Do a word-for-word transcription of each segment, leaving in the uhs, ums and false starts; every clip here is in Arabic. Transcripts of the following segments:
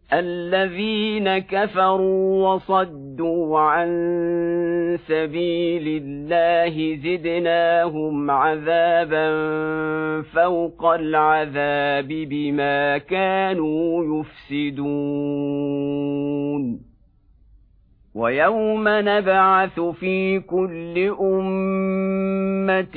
الذين كفروا وصدوا عن سبيل الله زدناهم عذابا فوق العذاب بما كانوا يفسدون ويوم نبعث في كل أمة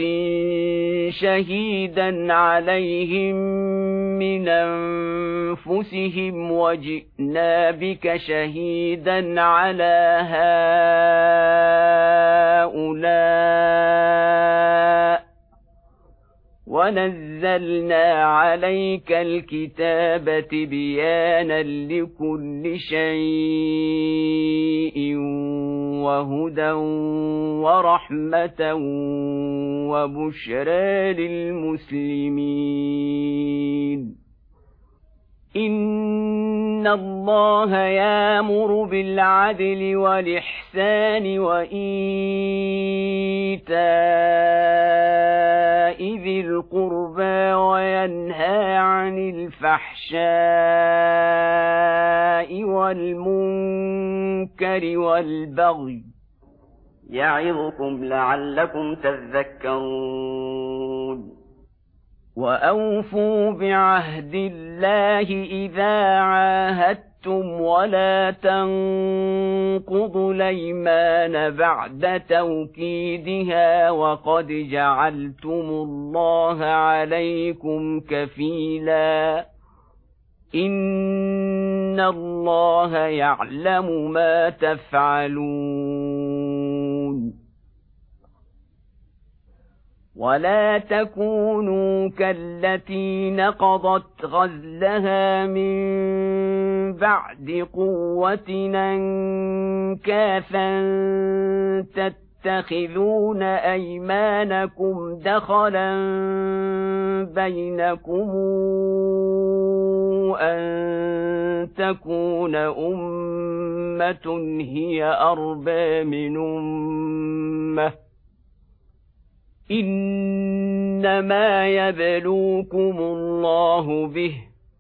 شهيدا عليهم من أنفسهم وجئنا بك شهيدا على هؤلاء ونزلنا عليك الكتاب تبيانا لكل شيء وهدى ورحمة وبشرى للمسلمين إن الله يأمر بالعدل والإحسان وإيتاء ذي القربى وينهى عن الفحشاء والمنكر والبغي يعظكم لعلكم تذكرون وأوفوا بعهد الله إذا عاهدتم ولا تنقضوا الأيمان بعد توكيدها وقد جعلتم الله عليكم كفيلا إن الله يعلم ما تفعلون ولا تكونوا كالتي نقضت غزلها من بعد قوة أنكاثا تتخذون أيمانكم دخلا بينكم أن تكون أمة هي أربى من أمة إنما يبلوكم الله به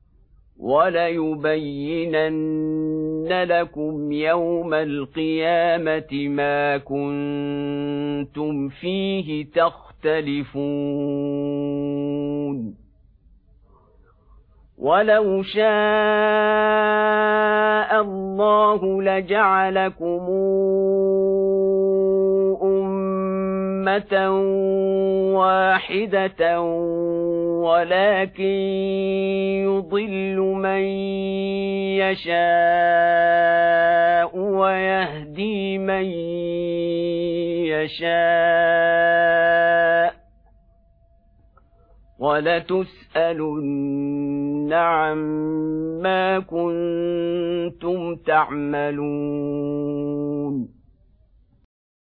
وليبينن لكم يوم القيامة ما كنتم فيه تختلفون ولو شاء الله لجعلكم أمة واحدة ولكن يضل من يشاء ويهدي من يشاء ولتسألن عما كنتم تعملون